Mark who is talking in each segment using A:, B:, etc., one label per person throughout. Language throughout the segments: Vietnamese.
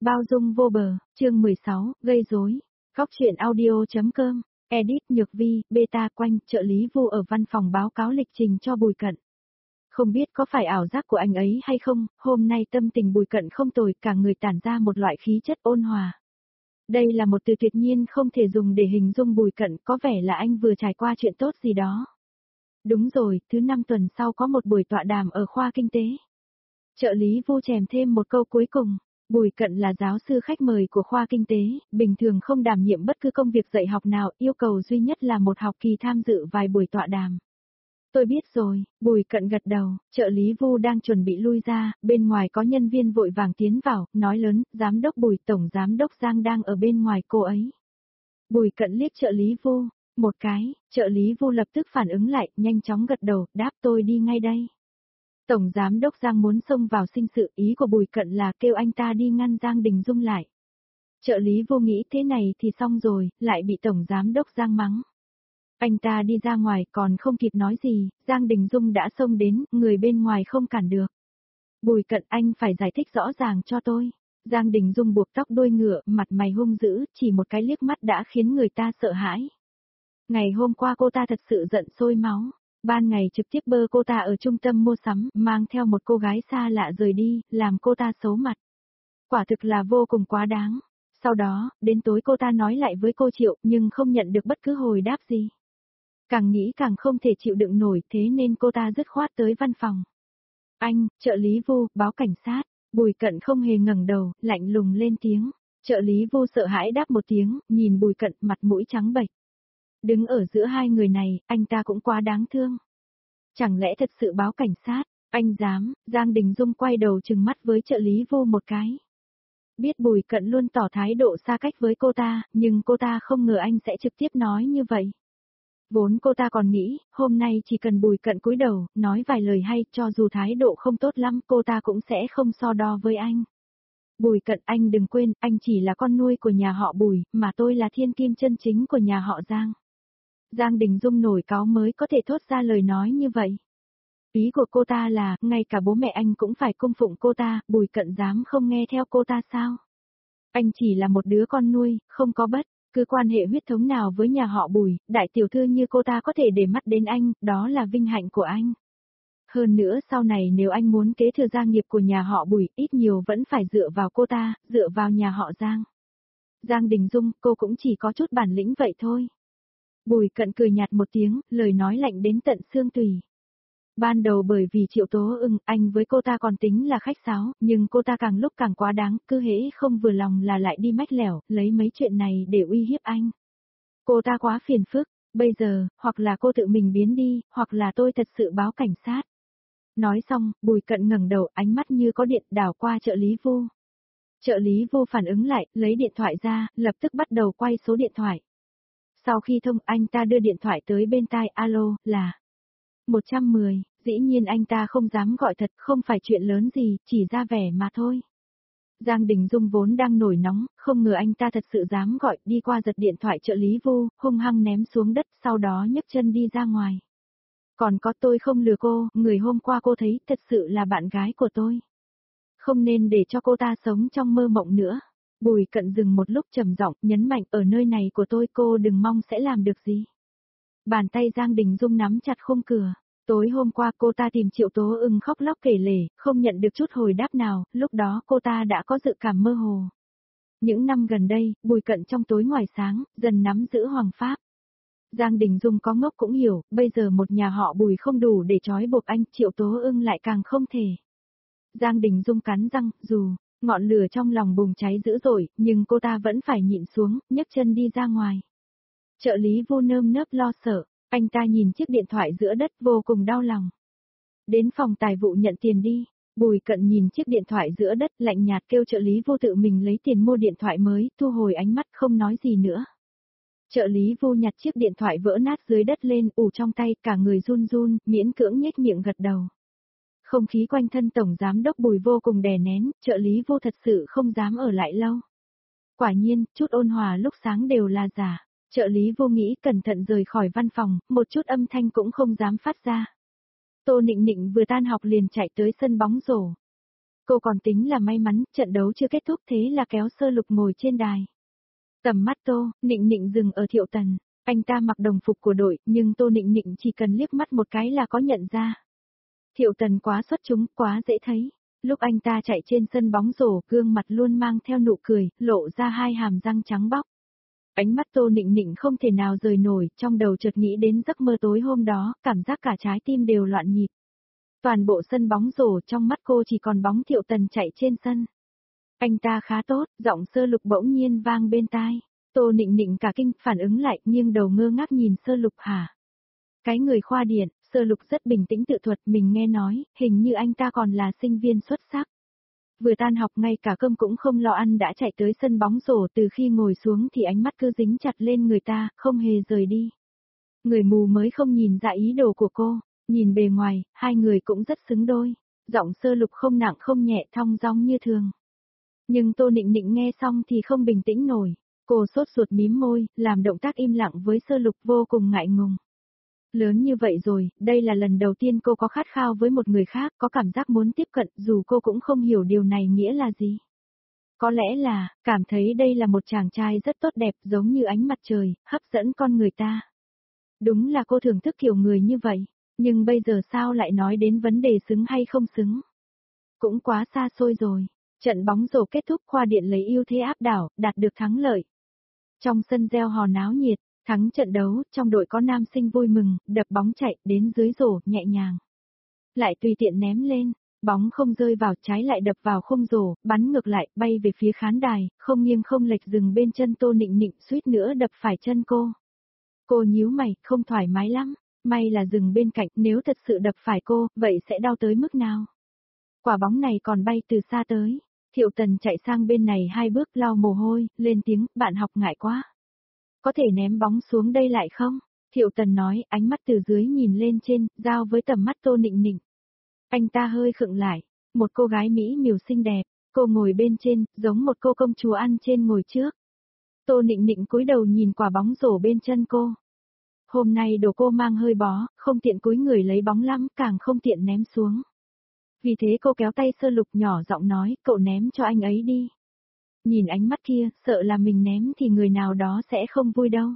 A: Bao dung vô bờ, chương 16, gây rối. Góc truyện audio.com, edit Nhược Vi, beta quanh, trợ lý Vu ở văn phòng báo cáo lịch trình cho Bùi Cận. Không biết có phải ảo giác của anh ấy hay không, hôm nay tâm tình Bùi Cận không tồi, cả người tản ra một loại khí chất ôn hòa. Đây là một từ tuyệt nhiên không thể dùng để hình dung Bùi Cận, có vẻ là anh vừa trải qua chuyện tốt gì đó. Đúng rồi, thứ 5 tuần sau có một buổi tọa đàm ở khoa kinh tế. Trợ lý Vu chèm thêm một câu cuối cùng. Bùi Cận là giáo sư khách mời của khoa kinh tế, bình thường không đảm nhiệm bất cứ công việc dạy học nào, yêu cầu duy nhất là một học kỳ tham dự vài buổi tọa đàm. Tôi biết rồi, Bùi Cận gật đầu, trợ lý Vu đang chuẩn bị lui ra, bên ngoài có nhân viên vội vàng tiến vào, nói lớn, giám đốc Bùi, tổng giám đốc Giang đang ở bên ngoài cô ấy. Bùi Cận liếc trợ lý Vu, một cái, trợ lý Vu lập tức phản ứng lại, nhanh chóng gật đầu, đáp tôi đi ngay đây. Tổng giám đốc Giang muốn xông vào sinh sự, ý của Bùi Cận là kêu anh ta đi ngăn Giang Đình Dung lại. Trợ lý Vô nghĩ thế này thì xong rồi, lại bị tổng giám đốc Giang mắng. Anh ta đi ra ngoài còn không kịp nói gì, Giang Đình Dung đã xông đến, người bên ngoài không cản được. Bùi Cận, anh phải giải thích rõ ràng cho tôi. Giang Đình Dung buộc tóc đuôi ngựa, mặt mày hung dữ, chỉ một cái liếc mắt đã khiến người ta sợ hãi. Ngày hôm qua cô ta thật sự giận sôi máu. Ban ngày trực tiếp bơ cô ta ở trung tâm mua sắm, mang theo một cô gái xa lạ rời đi, làm cô ta xấu mặt. Quả thực là vô cùng quá đáng. Sau đó, đến tối cô ta nói lại với cô Triệu, nhưng không nhận được bất cứ hồi đáp gì. Càng nghĩ càng không thể chịu đựng nổi, thế nên cô ta dứt khoát tới văn phòng. Anh, trợ lý Vu, báo cảnh sát. Bùi Cận không hề ngẩng đầu, lạnh lùng lên tiếng. Trợ lý Vu sợ hãi đáp một tiếng, nhìn Bùi Cận, mặt mũi trắng bệch. Đứng ở giữa hai người này, anh ta cũng quá đáng thương. Chẳng lẽ thật sự báo cảnh sát, anh dám, Giang Đình Dung quay đầu trừng mắt với trợ lý Vô một cái. Biết Bùi Cận luôn tỏ thái độ xa cách với cô ta, nhưng cô ta không ngờ anh sẽ trực tiếp nói như vậy. Vốn cô ta còn nghĩ, hôm nay chỉ cần Bùi Cận cúi đầu, nói vài lời hay, cho dù thái độ không tốt lắm, cô ta cũng sẽ không so đo với anh. Bùi Cận, anh đừng quên, anh chỉ là con nuôi của nhà họ Bùi, mà tôi là thiên kim chân chính của nhà họ Giang. Giang Đình Dung nổi cáu mới có thể thốt ra lời nói như vậy. Ý của cô ta là, ngay cả bố mẹ anh cũng phải cung phụng cô ta, Bùi Cận dám không nghe theo cô ta sao? Anh chỉ là một đứa con nuôi, không có bất cứ quan hệ huyết thống nào với nhà họ Bùi, đại tiểu thư như cô ta có thể để mắt đến anh, đó là vinh hạnh của anh. Hơn nữa sau này nếu anh muốn kế thừa gia nghiệp của nhà họ Bùi, ít nhiều vẫn phải dựa vào cô ta, dựa vào nhà họ Giang. Giang Đình Dung, cô cũng chỉ có chút bản lĩnh vậy thôi. Bùi Cận cười nhạt một tiếng, lời nói lạnh đến tận xương tủy. Ban đầu bởi vì Triệu Tố Ưng, anh với cô ta còn tính là khách sáo, nhưng cô ta càng lúc càng quá đáng, cứ hễ không vừa lòng là lại đi mách lẻo, lấy mấy chuyện này để uy hiếp anh. Cô ta quá phiền phức, bây giờ, hoặc là cô tự mình biến đi, hoặc là tôi thật sự báo cảnh sát. Nói xong, Bùi Cận ngẩng đầu, ánh mắt như có điện đảo qua trợ lý Vu. Trợ lý Vu phản ứng lại, lấy điện thoại ra, lập tức bắt đầu quay số điện thoại. Sau khi thông, anh ta đưa điện thoại tới bên tai, alo, là 110, dĩ nhiên anh ta không dám gọi thật, không phải chuyện lớn gì, chỉ ra vẻ mà thôi. Giang Đình Dung vốn đang nổi nóng, không ngờ anh ta thật sự dám gọi, đi qua giật điện thoại trợ lý Vu, hung hăng ném xuống đất, sau đó nhấc chân đi ra ngoài. Còn có, tôi không lừa cô, người hôm qua cô thấy thật sự là bạn gái của tôi. Không nên để cho cô ta sống trong mơ mộng nữa. Bùi Cận dừng một lúc trầm giọng, nhấn mạnh, ở nơi này của tôi cô đừng mong sẽ làm được gì. Bàn tay Giang Đình Dung nắm chặt khung cửa. Tối hôm qua cô ta tìm Triệu Tố Ưng khóc lóc kể lể, không nhận được chút hồi đáp nào, lúc đó cô ta đã có dự cảm mơ hồ. Những năm gần đây, Bùi Cận trong tối ngoài sáng, dần nắm giữ hoàng pháp. Giang Đình Dung có ngốc cũng hiểu, bây giờ một nhà họ Bùi không đủ để trói buộc anh, Triệu Tố Ưng lại càng không thể. Giang Đình Dung cắn răng, dù ngọn lửa trong lòng bùng cháy dữ dội, nhưng cô ta vẫn phải nhịn xuống, nhấc chân đi ra ngoài. Trợ lý Vu nơm nớp lo sợ, anh ta nhìn chiếc điện thoại giữa đất vô cùng đau lòng. Đến phòng tài vụ nhận tiền đi. Bùi Cận nhìn chiếc điện thoại giữa đất, lạnh nhạt kêu trợ lý Vu tự mình lấy tiền mua điện thoại mới, thu hồi ánh mắt không nói gì nữa. Trợ lý Vu nhặt chiếc điện thoại vỡ nát dưới đất lên, ủ trong tay, cả người run run, miễn cưỡng nhếch miệng gật đầu. Không khí quanh thân tổng giám đốc Bùi vô cùng đè nén, trợ lý Vu thật sự không dám ở lại lâu. Quả nhiên, chút ôn hòa lúc sáng đều là giả. Trợ lý Vô nghĩ cẩn thận rời khỏi văn phòng, một chút âm thanh cũng không dám phát ra. Tô Nịnh Nịnh vừa tan học liền chạy tới sân bóng rổ. Cô còn tính là may mắn, trận đấu chưa kết thúc thế là kéo Sơ Lục ngồi trên đài. Tầm mắt Tô Nịnh Nịnh dừng ở Thiệu Tần, anh ta mặc đồng phục của đội, nhưng Tô Nịnh Nịnh chỉ cần liếc mắt một cái là có nhận ra. Thiệu Tần quá xuất chúng, quá dễ thấy. Lúc anh ta chạy trên sân bóng rổ, gương mặt luôn mang theo nụ cười, lộ ra hai hàm răng trắng bóc. Ánh mắt Tô Nịnh Nịnh không thể nào rời nổi, trong đầu chợt nghĩ đến giấc mơ tối hôm đó, cảm giác cả trái tim đều loạn nhịp. Toàn bộ sân bóng rổ trong mắt cô chỉ còn bóng Thiệu Tần chạy trên sân. Anh ta khá tốt, giọng Sơ Lục bỗng nhiên vang bên tai. Tô Nịnh Nịnh cả kinh, phản ứng lại, nghiêng đầu ngơ ngác nhìn Sơ Lục hả? Cái người khoa điện, Sơ Lục rất bình tĩnh tự thuật, mình nghe nói, hình như anh ta còn là sinh viên xuất sắc. Vừa tan học ngay cả cơm cũng không lo ăn đã chạy tới sân bóng rổ, từ khi ngồi xuống thì ánh mắt cứ dính chặt lên người ta, không hề rời đi. Người mù mới không nhìn ra ý đồ của cô, nhìn bề ngoài, hai người cũng rất xứng đôi. Giọng Sơ Lục không nặng không nhẹ, thong dong như thường. Nhưng Tô Nịnh Nịnh nghe xong thì không bình tĩnh nổi. Cô sốt ruột mím môi, làm động tác im lặng với Sơ Lục, vô cùng ngại ngùng. Lớn như vậy rồi, đây là lần đầu tiên cô có khát khao với một người khác, có cảm giác muốn tiếp cận, dù cô cũng không hiểu điều này nghĩa là gì. Có lẽ là, cảm thấy đây là một chàng trai rất tốt đẹp, giống như ánh mặt trời, hấp dẫn con người ta. Đúng là cô thưởng thức kiểu người như vậy, nhưng bây giờ sao lại nói đến vấn đề xứng hay không xứng? Cũng quá xa xôi rồi. Trận bóng rổ kết thúc, Khoa Điện lấy ưu thế áp đảo, đạt được thắng lợi. Trong sân reo hò náo nhiệt, thắng trận đấu, trong đội có nam sinh vui mừng, đập bóng chạy đến dưới rổ, nhẹ nhàng. Lại tùy tiện ném lên, bóng không rơi vào, trái lại đập vào khung rổ, bắn ngược lại, bay về phía khán đài, không nghiêng không lệch dừng bên chân Tô Nịnh Nịnh, suýt nữa đập phải chân cô. Cô nhíu mày, không thoải mái lắm, may là dừng bên cạnh, nếu thật sự đập phải cô, vậy sẽ đau tới mức nào? Quả bóng này còn bay từ xa tới. Thiệu Tần chạy sang bên này 2 bước, lau mồ hôi, lên tiếng, bạn học ngại quá. Có thể ném bóng xuống đây lại không? Thiệu Tần nói, ánh mắt từ dưới nhìn lên trên, giao với tầm mắt Tô Nịnh Nịnh. Anh ta hơi khựng lại, một cô gái mỹ miều xinh đẹp, cô ngồi bên trên, giống một cô công chúa ăn trên ngồi trước. Tô Nịnh Nịnh cúi đầu nhìn quả bóng rổ bên chân cô. Hôm nay đồ cô mang hơi bó, không tiện cúi người lấy bóng lắm, càng không tiện ném xuống. Vì thế cô kéo tay Sơ Lục nhỏ giọng nói, cậu ném cho anh ấy đi. Nhìn ánh mắt kia, sợ là mình ném thì người nào đó sẽ không vui đâu.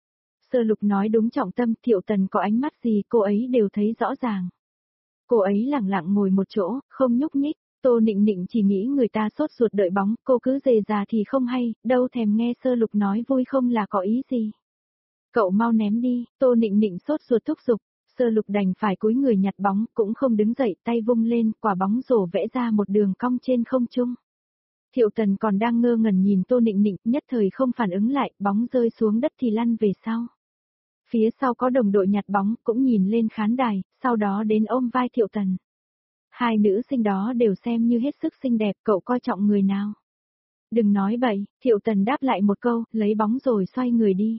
A: Sơ Lục nói đúng trọng tâm, Thiệu Tần có ánh mắt gì cô ấy đều thấy rõ ràng. Cô ấy lẳng lặng ngồi một chỗ, không nhúc nhích, Tô Nịnh Nịnh chỉ nghĩ người ta sốt ruột đợi bóng, cô cứ dề già thì không hay, đâu thèm nghe Sơ Lục nói vui không là có ý gì. Cậu mau ném đi, Tô Nịnh Nịnh sốt ruột thúc giục. Sơ Lục đành phải cúi người nhặt bóng, cũng không đứng dậy, tay vung lên, quả bóng rổ vẽ ra một đường cong trên không trung. Thiệu Tần còn đang ngơ ngẩn nhìn Tô Nịnh Nịnh, nhất thời không phản ứng lại, bóng rơi xuống đất thì lăn về sau. Phía sau có đồng đội nhặt bóng, cũng nhìn lên khán đài, sau đó đến ôm vai Thiệu Tần. Hai nữ sinh đó đều xem như hết sức xinh đẹp, cậu coi trọng người nào? Đừng nói bậy, Thiệu Tần đáp lại một câu, lấy bóng rồi xoay người đi.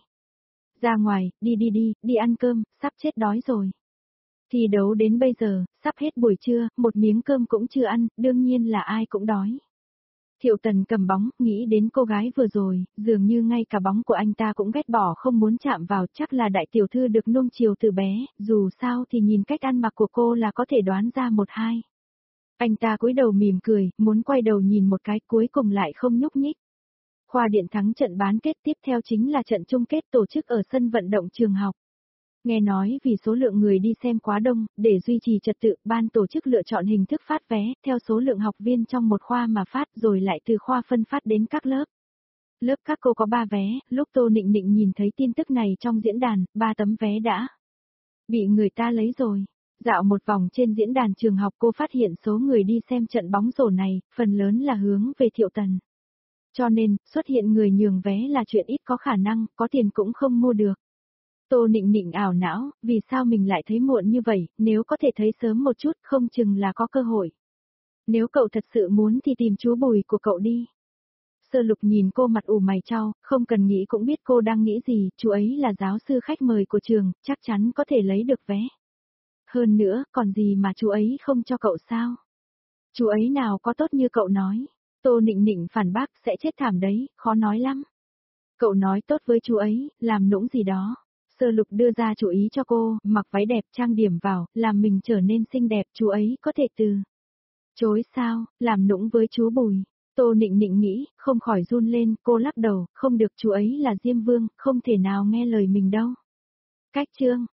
A: Ra ngoài, đi ăn cơm, sắp chết đói rồi. Thi đấu đến bây giờ, sắp hết buổi trưa, một miếng cơm cũng chưa ăn, đương nhiên là ai cũng đói. Thiệu Tần cầm bóng, nghĩ đến cô gái vừa rồi, dường như ngay cả bóng của anh ta cũng ghét bỏ không muốn chạm vào, chắc là đại tiểu thư được nuông chiều từ bé, dù sao thì nhìn cách ăn mặc của cô là có thể đoán ra một hai. Anh ta cúi đầu mỉm cười, muốn quay đầu nhìn một cái, cuối cùng lại không nhúc nhích. Khoa Điện thắng trận bán kết, tiếp theo chính là trận chung kết tổ chức ở sân vận động trường học. Nghe nói vì số lượng người đi xem quá đông, để duy trì trật tự, ban tổ chức lựa chọn hình thức phát vé, theo số lượng học viên trong một khoa mà phát, rồi lại từ khoa phân phát đến các lớp. Lớp các cô có 3 vé, lúc Tô Nịnh Nịnh nhìn thấy tin tức này trong diễn đàn, 3 tấm vé đã bị người ta lấy rồi. Dạo một vòng trên diễn đàn trường học, cô phát hiện số người đi xem trận bóng rổ này, phần lớn là hướng về Thiệu Tần. Cho nên, xuất hiện người nhường vé là chuyện ít có khả năng, có tiền cũng không mua được. Tô Nịnh Nịnh ảo não, vì sao mình lại thấy muộn như vậy, nếu có thể thấy sớm một chút không chừng là có cơ hội. Nếu cậu thật sự muốn thì tìm chú Bùi của cậu đi. Sơ Lục nhìn cô mặt ủ mày chau, không cần nghĩ cũng biết cô đang nghĩ gì, chú ấy là giáo sư khách mời của trường, chắc chắn có thể lấy được vé. Hơn nữa, còn gì mà chú ấy không cho cậu sao? Chú ấy nào có tốt như cậu nói. Tô Nịnh Nịnh phản bác, sẽ chết thảm đấy, khó nói lắm. Cậu nói tốt với chú ấy, làm nũng gì đó. Sơ Lục đưa ra chủ ý cho cô, mặc váy đẹp trang điểm vào, làm mình trở nên xinh đẹp, chú ấy có thể từ Chối sao, làm nũng với chú Bùi. Tô Nịnh Nịnh nghĩ, không khỏi run lên, cô lắc đầu, không được, chú ấy là Diêm Vương, không thể nào nghe lời mình đâu. Cách chương,